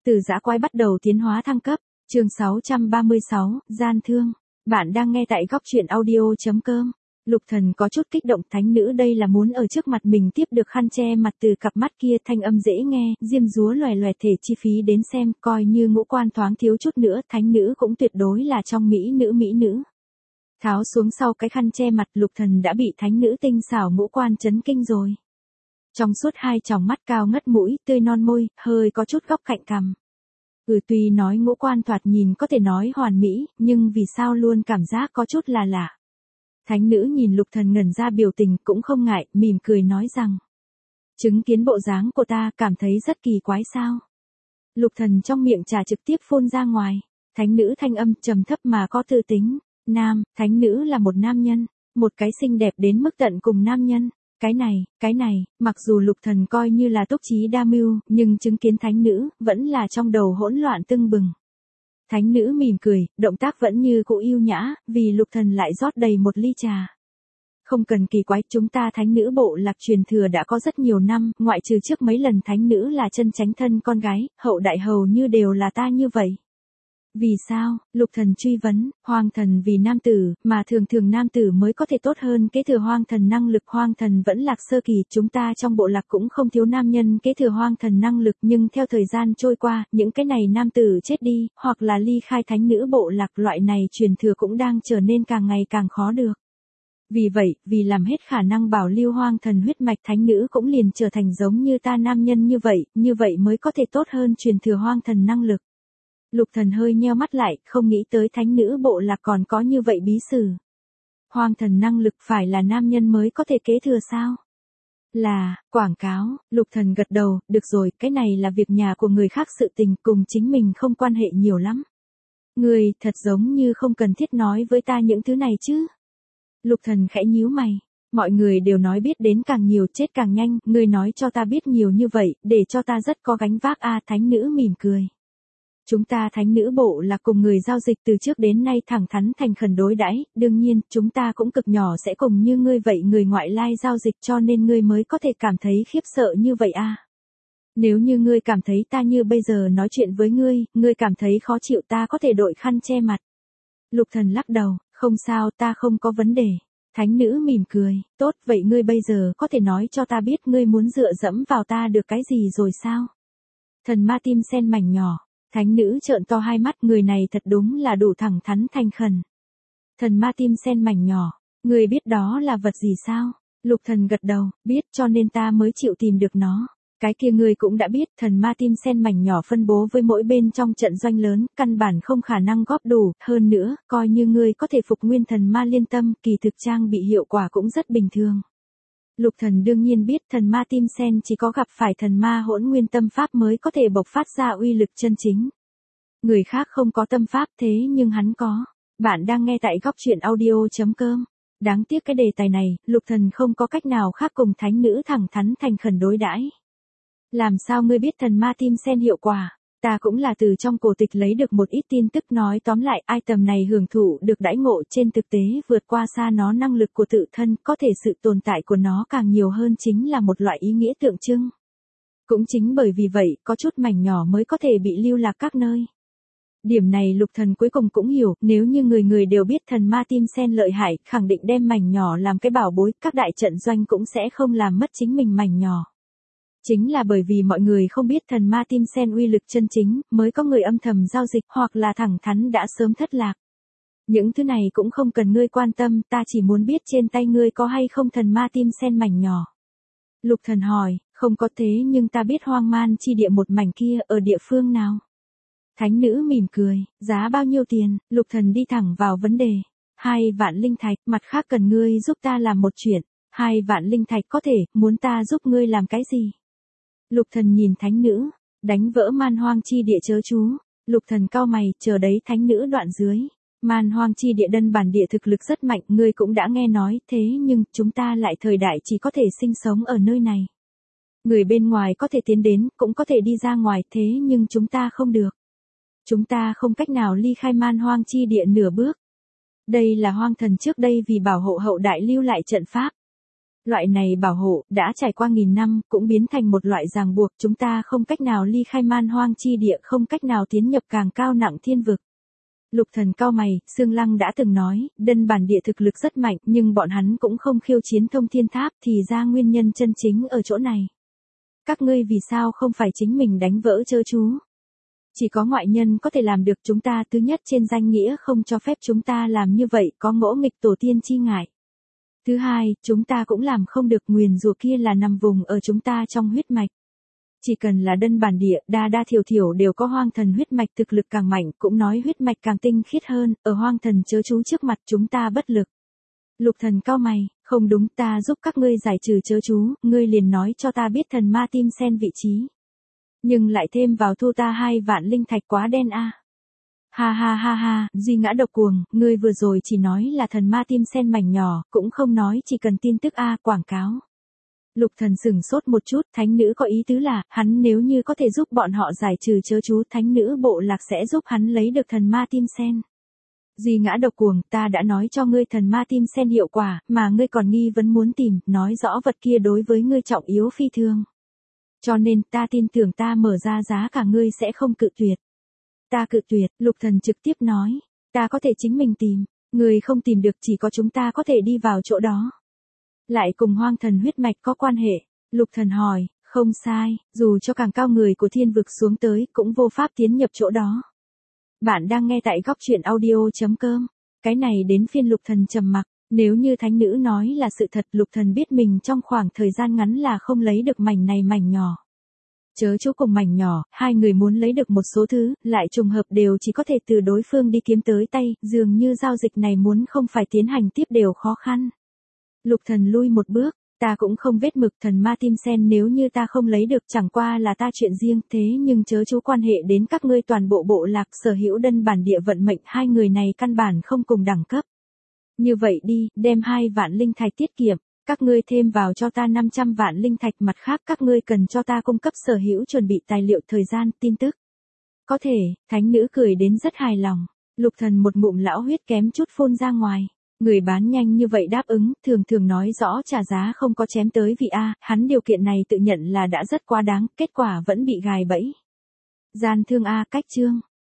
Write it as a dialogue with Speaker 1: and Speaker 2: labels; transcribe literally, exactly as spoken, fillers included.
Speaker 1: Từ dã quái bắt đầu tiến hóa thăng cấp, chương sáu trăm ba mươi sáu, gian thương. Bạn đang nghe tại góc truyện audio.com. Lục Thần có chút kích động, thánh nữ đây là muốn ở trước mặt mình tiếp được khăn che mặt từ cặp mắt kia, thanh âm dễ nghe, diêm dúa loè loẹt thể chi phí đến xem, coi như ngũ quan thoáng thiếu chút nữa, thánh nữ cũng tuyệt đối là trong mỹ nữ mỹ nữ. Tháo xuống sau cái khăn che mặt, Lục Thần đã bị thánh nữ tinh xảo ngũ quan chấn kinh rồi. Trong suốt hai tròng mắt cao ngất mũi, tươi non môi, hơi có chút góc cạnh cằm. Ừ, tuy nói ngũ quan thoạt nhìn có thể nói hoàn mỹ, nhưng vì sao luôn cảm giác có chút là lạ. Thánh nữ nhìn Lục Thần ngẩn ra biểu tình cũng không ngại, mỉm cười nói rằng. Chứng kiến bộ dáng của ta cảm thấy rất kỳ quái sao. Lục Thần trong miệng trà trực tiếp phun ra ngoài. Thánh nữ thanh âm trầm thấp mà có tư tính. Nam, thánh nữ là một nam nhân, một cái xinh đẹp đến mức tận cùng nam nhân. Cái này, cái này, mặc dù Lục Thần coi như là túc trí đa mưu, nhưng chứng kiến thánh nữ, vẫn là trong đầu hỗn loạn tưng bừng. Thánh nữ mỉm cười, động tác vẫn như cũ yêu nhã, vì Lục Thần lại rót đầy một ly trà. Không cần kỳ quái, chúng ta thánh nữ bộ lạc truyền thừa đã có rất nhiều năm, ngoại trừ trước mấy lần thánh nữ là chân chánh thân con gái, hậu đại hầu như đều là ta như vậy. Vì sao? Lục Thần truy vấn, hoang thần vì nam tử, mà thường thường nam tử mới có thể tốt hơn kế thừa hoang thần năng lực, hoang thần vẫn lạc sơ kỳ, chúng ta trong bộ lạc cũng không thiếu nam nhân kế thừa hoang thần năng lực, nhưng theo thời gian trôi qua, những cái này nam tử chết đi, hoặc là ly khai thánh nữ bộ lạc, loại này truyền thừa cũng đang trở nên càng ngày càng khó được. Vì vậy, vì làm hết khả năng bảo lưu hoang thần huyết mạch, thánh nữ cũng liền trở thành giống như ta nam nhân như vậy, như vậy mới có thể tốt hơn truyền thừa hoang thần năng lực. Lục Thần hơi nheo mắt lại, không nghĩ tới thánh nữ bộ lạc còn có như vậy bí sử. Hoang thần năng lực phải là nam nhân mới có thể kế thừa sao? Là, quảng cáo, Lục Thần gật đầu, được rồi, cái này là việc nhà của người khác, sự tình cùng chính mình không quan hệ nhiều lắm. Người, thật giống như không cần thiết nói với ta những thứ này chứ. Lục Thần khẽ nhíu mày. Mọi người đều nói biết đến càng nhiều chết càng nhanh, ngươi nói cho ta biết nhiều như vậy, để cho ta rất có gánh vác a. Thánh nữ mỉm cười. Chúng ta thánh nữ bộ là cùng người giao dịch từ trước đến nay thẳng thắn thành khẩn đối đãi, đương nhiên, chúng ta cũng cực nhỏ sẽ cùng như ngươi vậy người ngoại lai giao dịch, cho nên ngươi mới có thể cảm thấy khiếp sợ như vậy a. Nếu như ngươi cảm thấy ta như bây giờ nói chuyện với ngươi, ngươi cảm thấy khó chịu, ta có thể đội khăn che mặt. Lục Thần lắc đầu, không sao, ta không có vấn đề. Thánh nữ mỉm cười, tốt, vậy ngươi bây giờ có thể nói cho ta biết ngươi muốn dựa dẫm vào ta được cái gì rồi sao? Thần ma tim sen mảnh nhỏ. Thánh nữ trợn to hai mắt, người này thật đúng là đủ thẳng thắn thành khẩn. Thần ma tim sen mảnh nhỏ, người biết đó là vật gì sao? Lục Thần gật đầu, biết, cho nên ta mới chịu tìm được nó. Cái kia người cũng đã biết, thần ma tim sen mảnh nhỏ phân bố với mỗi bên trong trận doanh lớn, căn bản không khả năng góp đủ, hơn nữa, coi như ngươi có thể phục nguyên thần ma liên tâm, kỳ thực trang bị hiệu quả cũng rất bình thường. Lục Thần đương nhiên biết thần ma tim sen chỉ có gặp phải thần ma hỗn nguyên tâm pháp mới có thể bộc phát ra uy lực chân chính. Người khác không có tâm pháp thế nhưng hắn có. Bạn đang nghe tại góc truyện audio.com. Đáng tiếc cái đề tài này, Lục Thần không có cách nào khác cùng thánh nữ thẳng thắn thành khẩn đối đãi. Làm sao ngươi biết thần ma tim sen hiệu quả? Ta cũng là từ trong cổ tịch lấy được một ít tin tức, nói tóm lại item này hưởng thụ được đãi ngộ trên thực tế vượt qua xa nó năng lực của tự thân, có thể sự tồn tại của nó càng nhiều hơn chính là một loại ý nghĩa tượng trưng. Cũng chính bởi vì vậy, có chút mảnh nhỏ mới có thể bị lưu lạc các nơi. Điểm này Lục Thần cuối cùng cũng hiểu, nếu như người người đều biết thần ma tim sen lợi hại, khẳng định đem mảnh nhỏ làm cái bảo bối, các đại trận doanh cũng sẽ không làm mất chính mình mảnh nhỏ. Chính là bởi vì mọi người không biết thần ma tim sen uy lực chân chính, mới có người âm thầm giao dịch hoặc là thẳng thắn đã sớm thất lạc. Những thứ này cũng không cần ngươi quan tâm, ta chỉ muốn biết trên tay ngươi có hay không thần ma tim sen mảnh nhỏ. Lục Thần hỏi, không có, thế nhưng ta biết hoang man chi địa một mảnh kia ở địa phương nào. Thánh nữ mỉm cười, giá bao nhiêu tiền? Lục Thần đi thẳng vào vấn đề. Hai vạn linh thạch, mặt khác cần ngươi giúp ta làm một chuyện. Hai vạn linh thạch có thể, muốn ta giúp ngươi làm cái gì? Lục Thần nhìn thánh nữ, đánh vỡ man hoang chi địa chớ chú. Lục Thần cau mày, chờ đấy thánh nữ đoạn dưới. Man hoang chi địa đơn bản địa thực lực rất mạnh, ngươi cũng đã nghe nói, thế nhưng chúng ta lại thời đại chỉ có thể sinh sống ở nơi này. Người bên ngoài có thể tiến đến, cũng có thể đi ra ngoài, thế nhưng chúng ta không được. Chúng ta không cách nào ly khai man hoang chi địa nửa bước. Đây là hoang thần trước đây vì bảo hộ hậu đại lưu lại trận pháp. Loại này bảo hộ, đã trải qua nghìn năm, cũng biến thành một loại ràng buộc, chúng ta không cách nào ly khai man hoang chi địa, không cách nào tiến nhập càng cao nặng thiên vực. Lục Thần cau mày, Sương Lăng đã từng nói, Đơn bản địa thực lực rất mạnh, nhưng bọn hắn cũng không khiêu chiến thông thiên tháp, thì ra nguyên nhân chân chính ở chỗ này. Các ngươi vì sao không phải chính mình đánh vỡ trớ chú? Chỉ có ngoại nhân có thể làm được, chúng ta thứ nhất trên danh nghĩa không cho phép chúng ta làm như vậy, có ngỗ nghịch tổ tiên chi ngại. Thứ hai, chúng ta cũng làm không được, nguyền rủa kia là nằm vùng ở chúng ta trong huyết mạch. Chỉ cần là Đơn bản địa, đa đa thiểu thiểu đều có hoang thần huyết mạch, thực lực càng mạnh, cũng nói huyết mạch càng tinh khiết hơn, ở hoang thần chớ chú trước mặt chúng ta bất lực. Lục Thần cau mày, không đúng, ta giúp các ngươi giải trừ chớ chú, ngươi liền nói cho ta biết thần ma tim sen vị trí. Nhưng lại thêm vào thu ta hai vạn linh thạch, quá đen a. À. Ha ha ha ha, Duy Ngã độc cuồng, ngươi vừa rồi chỉ nói là thần ma tim sen mảnh nhỏ, cũng không nói chỉ cần tin tức a, à, quảng cáo. Lục Thần sửng sốt một chút, thánh nữ có ý tứ là, hắn nếu như có thể giúp bọn họ giải trừ chớ chú, thánh nữ bộ lạc sẽ giúp hắn lấy được thần ma tim sen. Duy Ngã độc cuồng, ta đã nói cho ngươi thần ma tim sen hiệu quả, mà ngươi còn nghi vấn muốn tìm, nói rõ vật kia đối với ngươi trọng yếu phi thường. Cho nên ta tin tưởng ta mở ra giá cả ngươi sẽ không cự tuyệt. Ta cự tuyệt, Lục Thần trực tiếp nói, ta có thể chính mình tìm, ngươi không tìm được, chỉ có chúng ta có thể đi vào chỗ đó. Lại cùng hoang thần huyết mạch có quan hệ, Lục Thần hỏi, không sai, dù cho càng cao người của thiên vực xuống tới, cũng vô pháp tiến nhập chỗ đó. Bạn đang nghe tại góc truyện audio.com, cái này đến phiên Lục Thần trầm mặc, nếu như thánh nữ nói là sự thật, Lục Thần biết mình trong khoảng thời gian ngắn là không lấy được mảnh này mảnh nhỏ. Chớ chú cùng mảnh nhỏ, hai người muốn lấy được một số thứ, lại trùng hợp đều chỉ có thể từ đối phương đi kiếm tới tay, dường như giao dịch này muốn không phải tiến hành tiếp đều khó khăn. Lục Thần lui một bước, ta cũng không vết mực, thần ma tim sen nếu như ta không lấy được chẳng qua là ta chuyện riêng, thế nhưng chớ chú quan hệ đến các ngươi toàn bộ bộ lạc sở hữu Đơn bản địa vận mệnh, hai người này căn bản không cùng đẳng cấp. Như vậy đi, đem hai vạn linh thạch tiết kiệm, các ngươi thêm vào cho ta năm trăm vạn linh thạch, mặt khác các ngươi cần cho ta cung cấp sở hữu chuẩn bị tài liệu, thời gian, tin tức. Có thể, thánh nữ cười đến rất hài lòng, Lục Thần một ngụm lão huyết kém chút phun ra ngoài. Người bán nhanh như vậy đáp ứng, thường thường nói rõ trả giá không có chém tới vị A, hắn điều kiện này tự nhận là đã rất quá đáng, kết quả vẫn bị gài bẫy. Gian thương A, cách chương.